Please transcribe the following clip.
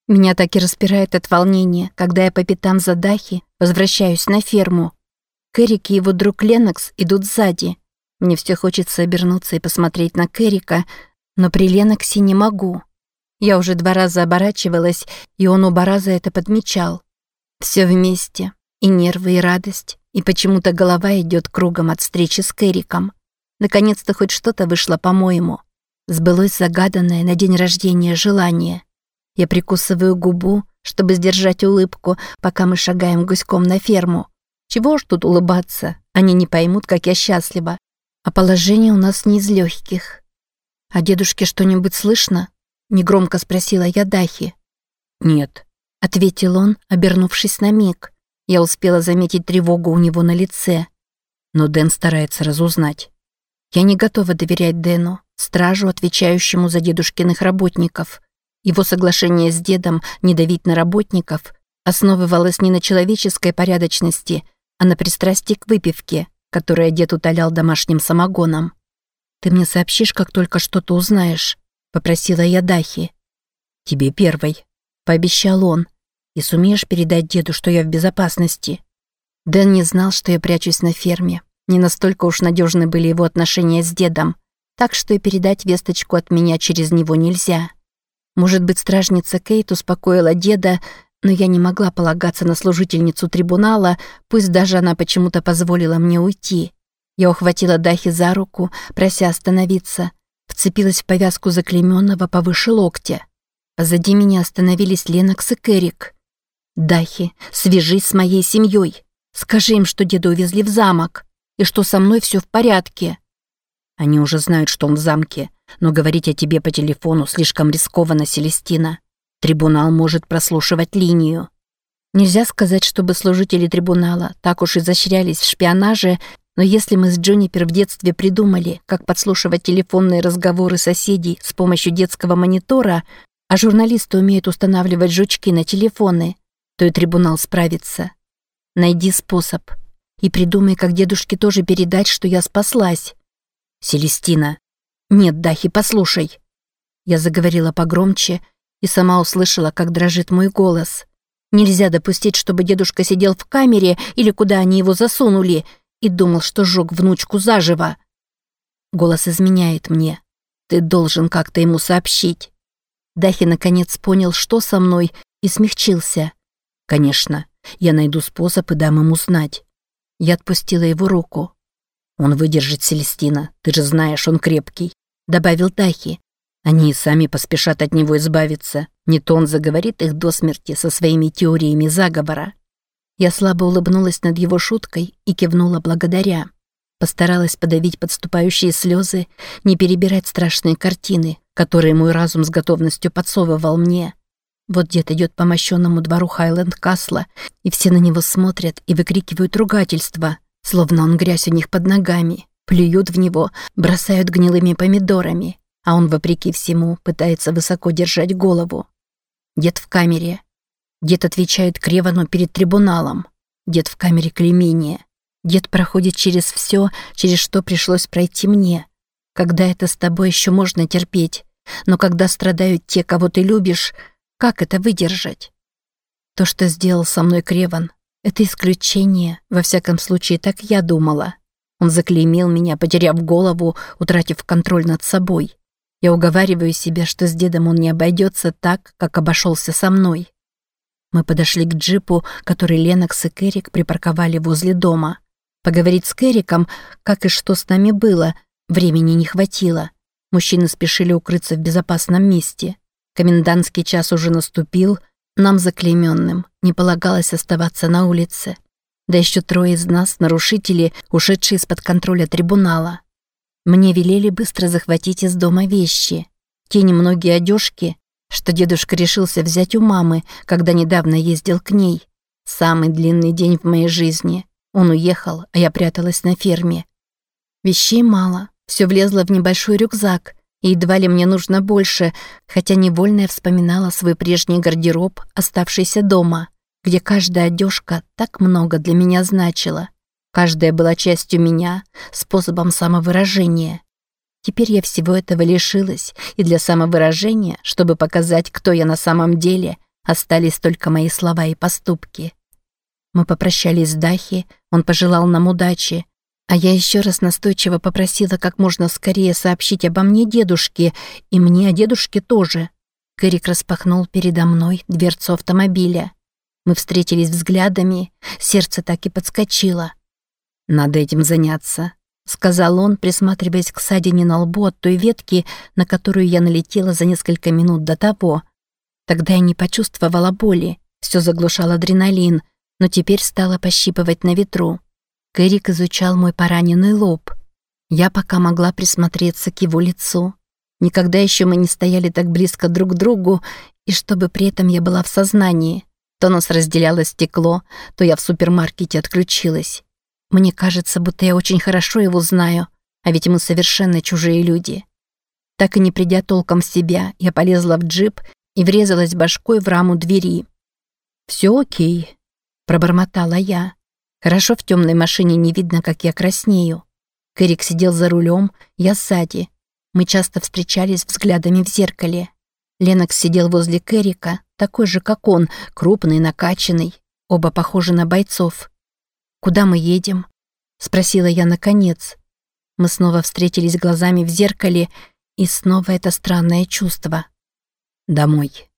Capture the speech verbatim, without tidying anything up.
Меня так и распирает от волнения, когда я по пятам за Дахи возвращаюсь на ферму. Кэрик и его друг Ленокс идут сзади. Мне все хочется обернуться и посмотреть на Кэрика, но при Леноксе не могу. Я уже два раза оборачивалась, и он оба раза это подмечал. Все вместе, и нервы, и радость, и почему-то голова идет кругом от встречи с Кэриком. Наконец-то хоть что-то вышло по-моему. Сбылось загаданное на день рождения желание. Я прикусываю губу, чтобы сдержать улыбку, пока мы шагаем гуськом на ферму. Чего ж тут улыбаться? Они не поймут, как я счастлива. А положение у нас не из легких. «А дедушке что-нибудь слышно?» — негромко спросила я Дахи. «Нет», — ответил он, обернувшись на миг. Я успела заметить тревогу у него на лице. но Дэн старается разузнать. Я не готова доверять Дэну, стражу, отвечающему за дедушкиных работников. Его соглашение с дедом не давить на работников основывалось не на человеческой порядочности, а на пристрастии к выпивке, которое дед утолял домашним самогоном. «Ты мне сообщишь, как только что-то узнаешь», — попросила я Дахи. «Тебе первой», — пообещал он. «И сумеешь передать деду, что я в безопасности?» Дэн не знал, что я прячусь на ферме. Не настолько уж надежны были его отношения с дедом, так что и передать весточку от меня через него нельзя. Может быть, стражница Кейт успокоила деда, но я не могла полагаться на служительницу трибунала, пусть даже она почему-то позволила мне уйти. Я ухватила Дахи за руку, прося остановиться, вцепилась в повязку заклеймённого повыше локтя. Позади меня остановились Ленокс и Кэрик. «Дахи, свяжись с моей семьей. Скажи им, что деда увезли в замок, и что со мной все в порядке». «Они уже знают, что он в замке, но говорить о тебе по телефону слишком рискованно, Селестина. Трибунал может прослушивать линию». Нельзя сказать, чтобы служители трибунала так уж изощрялись в шпионаже, но если мы с Джунипер в детстве придумали, как подслушивать телефонные разговоры соседей с помощью детского монитора, а журналисты умеют устанавливать жучки на телефоны, то и трибунал справится. Найди способ. И придумай, как дедушке тоже передать, что я спаслась. «Селестина». «Нет, Дахи, послушай». Я заговорила погромче и сама услышала, как дрожит мой голос. Нельзя допустить, чтобы дедушка сидел в камере или куда они его засунули и думал, что сжег внучку заживо. Голос изменяет мне. Ты должен как-то ему сообщить. Дахи наконец понял, что со мной, и смягчился. «Конечно, я найду способ и дам ему знать». Я отпустила его руку. «Он выдержит, Селестина, ты же знаешь, он крепкий», — добавил Дахи. «Они и сами поспешат от него избавиться. Не то он заговорит их до смерти со своими теориями заговора». Я слабо улыбнулась над его шуткой и кивнула благодаря. Постаралась подавить подступающие слезы, не перебирать страшные картины, которые мой разум с готовностью подсовывал мне. Вот дед идет по мощенному двору Хайленд-Касла, и все на него смотрят и выкрикивают ругательства, словно он грязь у них под ногами, плюют в него, бросают гнилыми помидорами, а он, вопреки всему, пытается высоко держать голову. Дед в камере. Дед отвечает Кревану перед трибуналом. Дед в камере клеймения. Дед проходит через все, через что пришлось пройти мне. Когда это с тобой еще можно терпеть, но когда страдают те, кого ты любишь, как это выдержать? То, что сделал со мной Креван, это исключение, во всяком случае, так я думала. Он заклеймил меня, потеряв голову, утратив контроль над собой. Я уговариваю себя, что с дедом он не обойдется так, как обошелся со мной. Мы подошли к джипу, который Ленокс и Кэрик припарковали возле дома. Поговорить с Кэриком, как и что с нами было, времени не хватило. Мужчины спешили укрыться в безопасном месте. Комендантский час уже наступил, нам, заклеймённым, не полагалось оставаться на улице. Да еще трое из нас, нарушители, ушедшие из-под контроля трибунала. Мне велели быстро захватить из дома вещи. Те немногие одежки, что дедушка решился взять у мамы, когда недавно ездил к ней. Самый длинный день в моей жизни. Он уехал, а я пряталась на ферме. Вещей мало, все влезло в небольшой рюкзак, и едва ли мне нужно больше, хотя невольно я вспоминала свой прежний гардероб, оставшийся дома, где каждая одежка так много для меня значила. Каждая была частью меня, способом самовыражения. Теперь я всего этого лишилась, и для самовыражения, чтобы показать, кто я на самом деле, Остались только мои слова и поступки. Мы попрощались с Дахи, он пожелал нам удачи, а я еще раз настойчиво попросила как можно скорее сообщить обо мне дедушке, и мне о дедушке тоже. Кэрик распахнул передо мной дверцу автомобиля. Мы встретились взглядами, сердце так и подскочило. «Надо этим заняться», — сказал он, присматриваясь к ссадине на лбу от той ветки, на которую я налетела за несколько минут до того. Тогда я не почувствовала боли, все заглушал адреналин, но теперь стала пощипывать на ветру. Кэрик изучал мой пораненный лоб. Я пока могла присмотреться к его лицу. Никогда еще мы не стояли так близко друг к другу, и чтобы при этом я была в сознании. То нас разделяло стекло, то я в супермаркете отключилась. Мне кажется, будто я очень хорошо его знаю, а ведь мы совершенно чужие люди. Так и не придя толком в себя, я полезла в джип и врезалась башкой в раму двери. «Все окей», — пробормотала я. Хорошо в темной машине не видно, как я краснею. Кэрик сидел за рулем, я сзади. Мы часто встречались взглядами в зеркале. Ленокс сидел возле Кэрика, такой же, как он, крупный, накачанный. Оба похожи на бойцов. «Куда мы едем?» — спросила я наконец. Мы снова встретились глазами в зеркале, и снова это странное чувство. «Домой».